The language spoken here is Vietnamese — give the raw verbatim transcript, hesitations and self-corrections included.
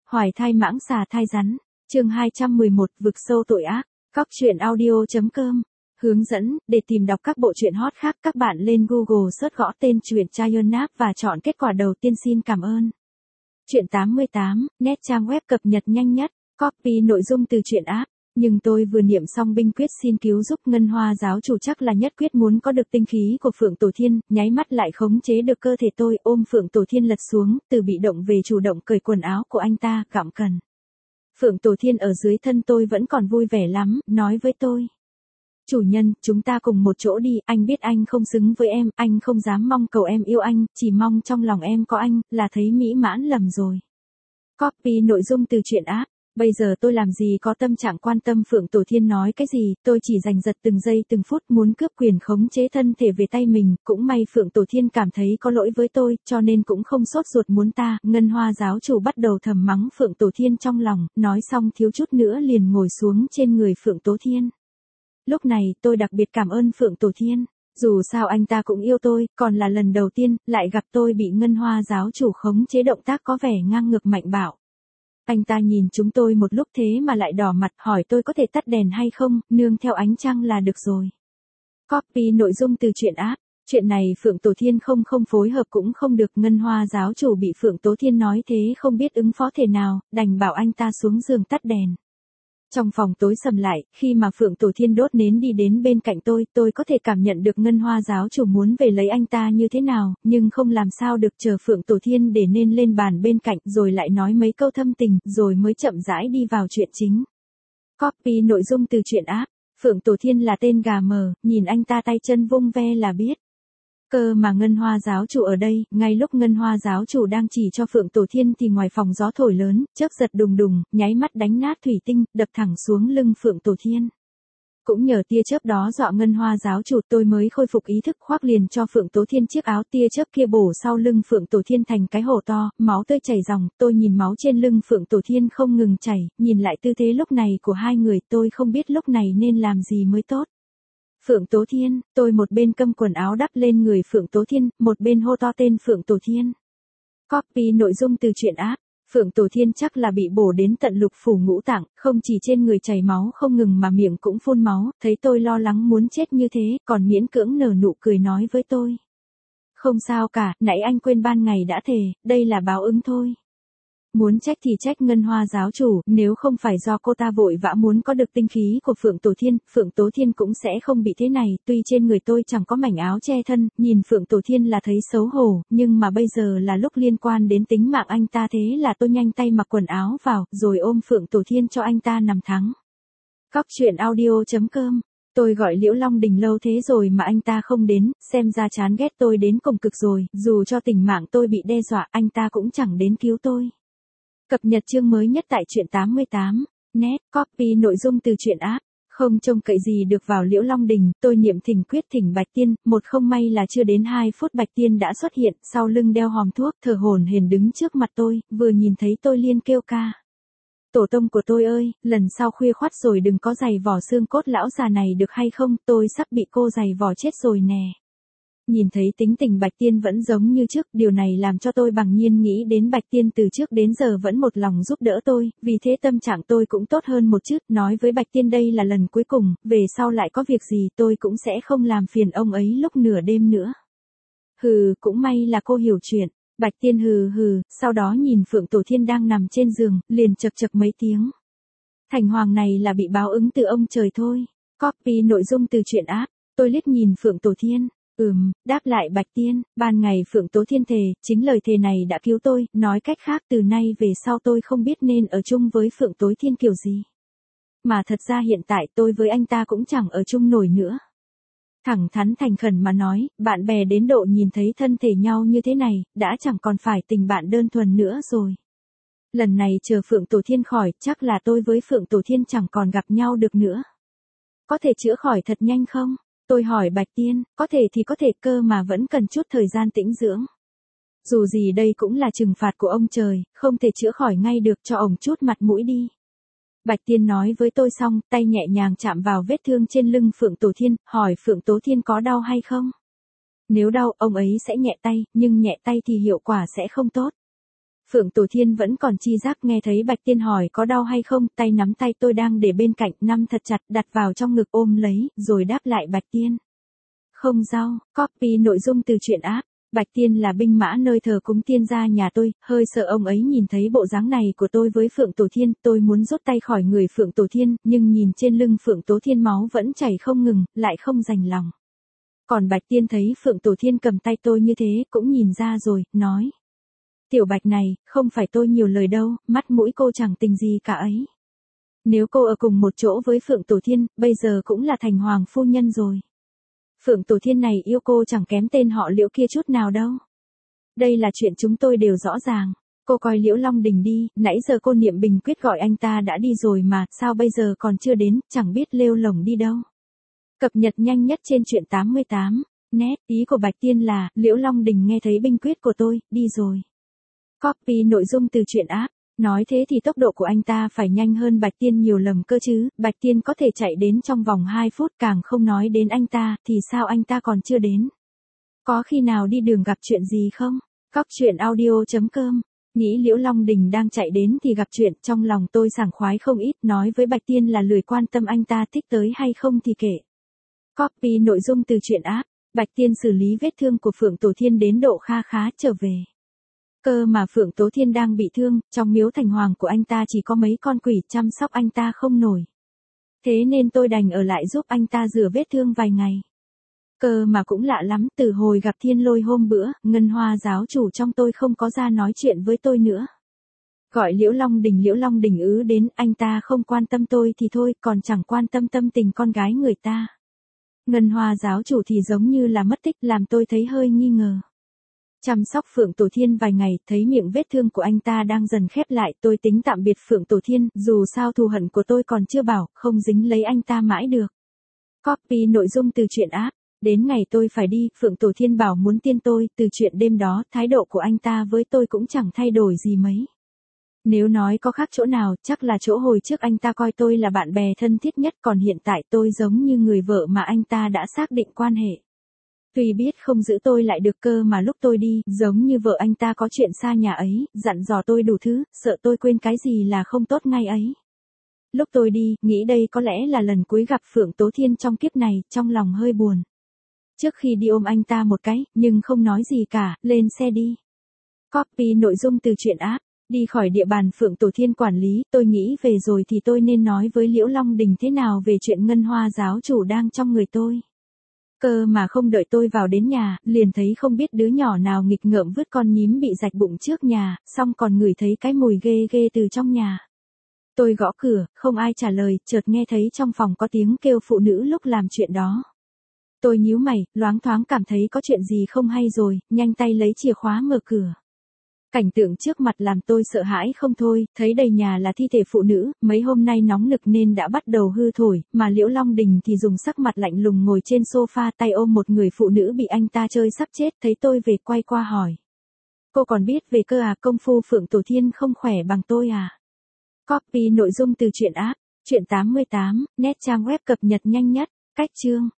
Hoài thai mãng xà thai rắn. Chương hai trăm mười một, vực sâu tội ác. Cóc truyện audio chấm com. Hướng dẫn, để tìm đọc các bộ truyện hot khác, các bạn lên Google search gõ tên truyện Chayonap và chọn kết quả đầu tiên. Xin cảm ơn. Truyện tám mươi tám, net trang web cập nhật nhanh nhất. Copy nội dung từ truyện app. Nhưng tôi vừa niệm xong binh quyết xin cứu giúp Ngân Hoa giáo chủ, chắc là nhất quyết muốn có được tinh khí của Phượng Tổ Thiên, nháy mắt lại khống chế được cơ thể tôi, ôm Phượng Tổ Thiên lật xuống, từ bị động về chủ động cởi quần áo của anh ta, gặm cần. Phượng Tổ Thiên ở dưới thân tôi vẫn còn vui vẻ lắm, nói với tôi. Chủ nhân, chúng ta cùng một chỗ đi, anh biết anh không xứng với em, anh không dám mong cầu em yêu anh, chỉ mong trong lòng em có anh, là thấy mỹ mãn lầm rồi. Copy nội dung từ truyện app. Bây giờ tôi làm gì có tâm trạng quan tâm Phượng Tổ Thiên nói cái gì, tôi chỉ giành giật từng giây từng phút, muốn cướp quyền khống chế thân thể về tay mình, cũng may Phượng Tổ Thiên cảm thấy có lỗi với tôi, cho nên cũng không sốt ruột muốn ta. Ngân Hoa giáo chủ bắt đầu thầm mắng Phượng Tổ Thiên trong lòng, nói xong thiếu chút nữa liền ngồi xuống trên người Phượng Tổ Thiên. Lúc này, tôi đặc biệt cảm ơn Phượng Tổ Thiên, dù sao anh ta cũng yêu tôi, còn là lần đầu tiên, lại gặp tôi bị Ngân Hoa giáo chủ khống chế, động tác có vẻ ngang ngược mạnh bạo. Anh ta nhìn chúng tôi một lúc thế mà lại đỏ mặt, hỏi tôi có thể tắt đèn hay không, nương theo ánh trăng là được rồi. Copy nội dung từ truyện app. Chuyện này Phượng Tổ Thiên không không phối hợp cũng không được, Ngân Hoa giáo chủ bị Phượng Tổ Thiên nói thế không biết ứng phó thế nào, đành bảo anh ta xuống giường tắt đèn. Trong phòng tối sầm lại, khi mà Phượng Tổ Thiên đốt nến đi đến bên cạnh tôi, tôi có thể cảm nhận được Ngân Hoa giáo chủ muốn về lấy anh ta như thế nào, nhưng không làm sao được, chờ Phượng Tổ Thiên để nên lên bàn bên cạnh, rồi lại nói mấy câu thâm tình, rồi mới chậm rãi đi vào chuyện chính. Copy nội dung từ truyện app. Phượng Tổ Thiên là tên gà mờ, nhìn anh ta tay chân vung ve là biết. Cơ mà Ngân Hoa giáo chủ ở đây, ngay lúc Ngân Hoa giáo chủ đang chỉ cho Phượng Tổ Thiên thì ngoài phòng gió thổi lớn, chớp giật đùng đùng, nháy mắt đánh nát thủy tinh, đập thẳng xuống lưng Phượng Tổ Thiên. Cũng nhờ tia chớp đó dọa Ngân Hoa giáo chủ, tôi mới khôi phục ý thức, khoác liền cho Phượng Tổ Thiên chiếc áo, tia chớp kia bổ sau lưng Phượng Tổ Thiên thành cái hổ to, máu tươi chảy ròng, tôi nhìn máu trên lưng Phượng Tổ Thiên không ngừng chảy, nhìn lại tư thế lúc này của hai người, tôi không biết lúc này nên làm gì mới tốt. Phượng Tố Thiên, tôi một bên câm quần áo đắp lên người Phượng Tố Thiên, một bên hô to tên Phượng Tổ Thiên. Copy nội dung từ truyện app. Phượng Tổ Thiên chắc là bị bổ đến tận lục phủ ngũ tạng, không chỉ trên người chảy máu không ngừng mà miệng cũng phun máu, thấy tôi lo lắng muốn chết như thế, còn miễn cưỡng nở nụ cười nói với tôi. Không sao cả, nãy anh quên ban ngày đã thề, đây là báo ứng thôi. Muốn trách thì trách Ngân Hoa giáo chủ, nếu không phải do cô ta vội vã muốn có được tinh khí của Phượng Tổ Thiên, Phượng Tố Thiên cũng sẽ không bị thế này, tuy trên người tôi chẳng có mảnh áo che thân, nhìn Phượng Tổ Thiên là thấy xấu hổ, nhưng mà bây giờ là lúc liên quan đến tính mạng anh ta, thế là tôi nhanh tay mặc quần áo vào, rồi ôm Phượng Tổ Thiên cho anh ta nằm thắng. Cóc truyện audio chấm com. Tôi gọi Liễu Long Đình lâu thế rồi mà anh ta không đến, xem ra chán ghét tôi đến cùng cực rồi, dù cho tình mạng tôi bị đe dọa, anh ta cũng chẳng đến cứu tôi. Cập nhật chương mới nhất tại truyện tám mươi tám, net, copy nội dung từ truyện app. Không trông cậy gì được vào Liễu Long Đình, tôi niệm thỉnh quyết thỉnh Bạch Tiên, một không may là chưa đến hai phút Bạch Tiên đã xuất hiện, sau lưng đeo hòm thuốc, thở hổn hển đứng trước mặt tôi, vừa nhìn thấy tôi liên kêu ca. Tổ tông của tôi ơi, lần sau khuya khoắt rồi đừng có giày vò xương cốt lão già này được hay không, tôi sắp bị cô giày vò chết rồi nè. Nhìn thấy tính tình Bạch Tiên vẫn giống như trước, điều này làm cho tôi bằng nhiên nghĩ đến Bạch Tiên từ trước đến giờ vẫn một lòng giúp đỡ tôi, vì thế tâm trạng tôi cũng tốt hơn một chút, nói với Bạch Tiên đây là lần cuối cùng, về sau lại có việc gì tôi cũng sẽ không làm phiền ông ấy lúc nửa đêm nữa. Hừ, cũng may là cô hiểu chuyện. Bạch Tiên hừ hừ, sau đó nhìn Phượng Tổ Thiên đang nằm trên giường, liền chập chập mấy tiếng. Thành hoàng này là bị báo ứng từ ông trời thôi. Copy nội dung từ truyện app. Tôi liếc nhìn Phượng Tổ Thiên. Ừm, đáp lại Bạch Tiên, ban ngày Phượng Tố Thiên thề, chính lời thề này đã cứu tôi, nói cách khác từ nay về sau tôi không biết nên ở chung với Phượng Tố Thiên kiểu gì. Mà thật ra hiện tại tôi với anh ta cũng chẳng ở chung nổi nữa. Thẳng thắn thành khẩn mà nói, bạn bè đến độ nhìn thấy thân thể nhau như thế này, đã chẳng còn phải tình bạn đơn thuần nữa rồi. Lần này chờ Phượng Tổ Thiên khỏi, chắc là tôi với Phượng Tổ Thiên chẳng còn gặp nhau được nữa. Có thể chữa khỏi thật nhanh không? Tôi hỏi Bạch Tiên, có thể thì có thể, cơ mà vẫn cần chút thời gian tĩnh dưỡng. Dù gì đây cũng là trừng phạt của ông trời, không thể chữa khỏi ngay được, cho ổng chút mặt mũi đi. Bạch Tiên nói với tôi xong, tay nhẹ nhàng chạm vào vết thương trên lưng Phượng Tổ Thiên, hỏi Phượng Tố Thiên có đau hay không? Nếu đau, ông ấy sẽ nhẹ tay, nhưng nhẹ tay thì hiệu quả sẽ không tốt. Phượng Tổ Thiên vẫn còn chi giác nghe thấy Bạch Tiên hỏi có đau hay không, tay nắm tay tôi đang để bên cạnh, nắm thật chặt đặt vào trong ngực ôm lấy, rồi đáp lại Bạch Tiên. Không đau, copy nội dung từ truyện app. Bạch Tiên là binh mã nơi thờ cúng tiên gia nhà tôi, hơi sợ ông ấy nhìn thấy bộ dáng này của tôi với Phượng Tổ Thiên, tôi muốn rút tay khỏi người Phượng Tổ Thiên, nhưng nhìn trên lưng Phượng Tổ Thiên máu vẫn chảy không ngừng, lại không rành lòng. Còn Bạch Tiên thấy Phượng Tổ Thiên cầm tay tôi như thế, cũng nhìn ra rồi, nói. Tiểu Bạch này, không phải tôi nhiều lời đâu, mắt mũi cô chẳng tình gì cả ấy. Nếu cô ở cùng một chỗ với Phượng Tổ Thiên, bây giờ cũng là thành hoàng phu nhân rồi. Phượng Tổ Thiên này yêu cô chẳng kém tên họ Liễu kia chút nào đâu. Đây là chuyện chúng tôi đều rõ ràng. Cô coi Liễu Long Đình đi, nãy giờ cô niệm bình quyết gọi anh ta đã đi rồi mà, sao bây giờ còn chưa đến, chẳng biết lêu lổng đi đâu. Cập nhật nhanh nhất trên truyện tám mươi tám. Net, ý của Bạch Tiên là, Liễu Long Đình nghe thấy binh quyết của tôi, đi rồi. Copy nội dung từ truyện app. Nói thế thì tốc độ của anh ta phải nhanh hơn Bạch Tiên nhiều lầm cơ chứ, Bạch Tiên có thể chạy đến trong vòng hai phút, càng không nói đến anh ta, thì sao anh ta còn chưa đến. Có khi nào đi đường gặp chuyện gì không? Cóc truyện audio chấm com. Nghĩ Liễu Long Đình đang chạy đến thì gặp chuyện, trong lòng tôi sảng khoái không ít, nói với Bạch Tiên là lười quan tâm anh ta thích tới hay không thì kệ. Copy nội dung từ truyện app. Bạch Tiên xử lý vết thương của Phượng Tổ Thiên đến độ kha khá trở về. Cơ mà Phượng Tố Thiên đang bị thương, trong miếu thành hoàng của anh ta chỉ có mấy con quỷ chăm sóc anh ta không nổi. Thế nên tôi đành ở lại giúp anh ta rửa vết thương vài ngày. Cơ mà cũng lạ lắm, từ hồi gặp Thiên Lôi hôm bữa, Ngân Hoa giáo chủ trong tôi không có ra nói chuyện với tôi nữa. Gọi Liễu Long Đình Liễu Long Đình ứ đến, anh ta không quan tâm tôi thì thôi, còn chẳng quan tâm tâm tình con gái người ta. Ngân Hoa giáo chủ thì giống như là mất tích, làm tôi thấy hơi nghi ngờ. Chăm sóc Phượng Tổ Thiên vài ngày, thấy miệng vết thương của anh ta đang dần khép lại, tôi tính tạm biệt Phượng Tổ Thiên, dù sao thù hận của tôi còn chưa bảo, không dính lấy anh ta mãi được. Copy nội dung từ truyện app. Đến ngày tôi phải đi, Phượng Tổ Thiên bảo muốn tiên tôi, từ chuyện đêm đó, thái độ của anh ta với tôi cũng chẳng thay đổi gì mấy. Nếu nói có khác chỗ nào, chắc là chỗ hồi trước anh ta coi tôi là bạn bè thân thiết nhất, còn hiện tại tôi giống như người vợ mà anh ta đã xác định quan hệ. Tuy biết không giữ tôi lại được, cơ mà lúc tôi đi, giống như vợ anh ta có chuyện xa nhà ấy, dặn dò tôi đủ thứ, sợ tôi quên cái gì là không tốt ngay ấy. Lúc tôi đi, nghĩ đây có lẽ là lần cuối gặp Phượng Tố Thiên trong kiếp này, trong lòng hơi buồn. Trước khi đi ôm anh ta một cái, nhưng không nói gì cả, lên xe đi. Copy nội dung từ truyện app. Đi khỏi địa bàn Phượng Tổ Thiên quản lý, tôi nghĩ về rồi thì tôi nên nói với Liễu Long Đình thế nào về chuyện Ngân Hoa giáo chủ đang trong người tôi. Cơ mà không đợi tôi vào đến nhà, liền thấy không biết đứa nhỏ nào nghịch ngợm vứt con nhím bị rạch bụng trước nhà, xong còn ngửi thấy cái mùi ghê ghê từ trong nhà. Tôi gõ cửa, không ai trả lời, chợt nghe thấy trong phòng có tiếng kêu phụ nữ lúc làm chuyện đó. Tôi nhíu mày, loáng thoáng cảm thấy có chuyện gì không hay rồi, nhanh tay lấy chìa khóa mở cửa. Cảnh tượng trước mặt làm tôi sợ hãi không thôi, thấy đầy nhà là thi thể phụ nữ, mấy hôm nay nóng nực nên đã bắt đầu hư thổi, mà Liễu Long Đình thì dùng sắc mặt lạnh lùng ngồi trên sofa tay ôm một người phụ nữ bị anh ta chơi sắp chết, thấy tôi về quay qua hỏi. Cô còn biết về cơ à, công phu Phượng Tổ Thiên không khỏe bằng tôi à? Copy nội dung từ truyện app, truyện tám mươi tám, net trang web cập nhật nhanh nhất, cách chương.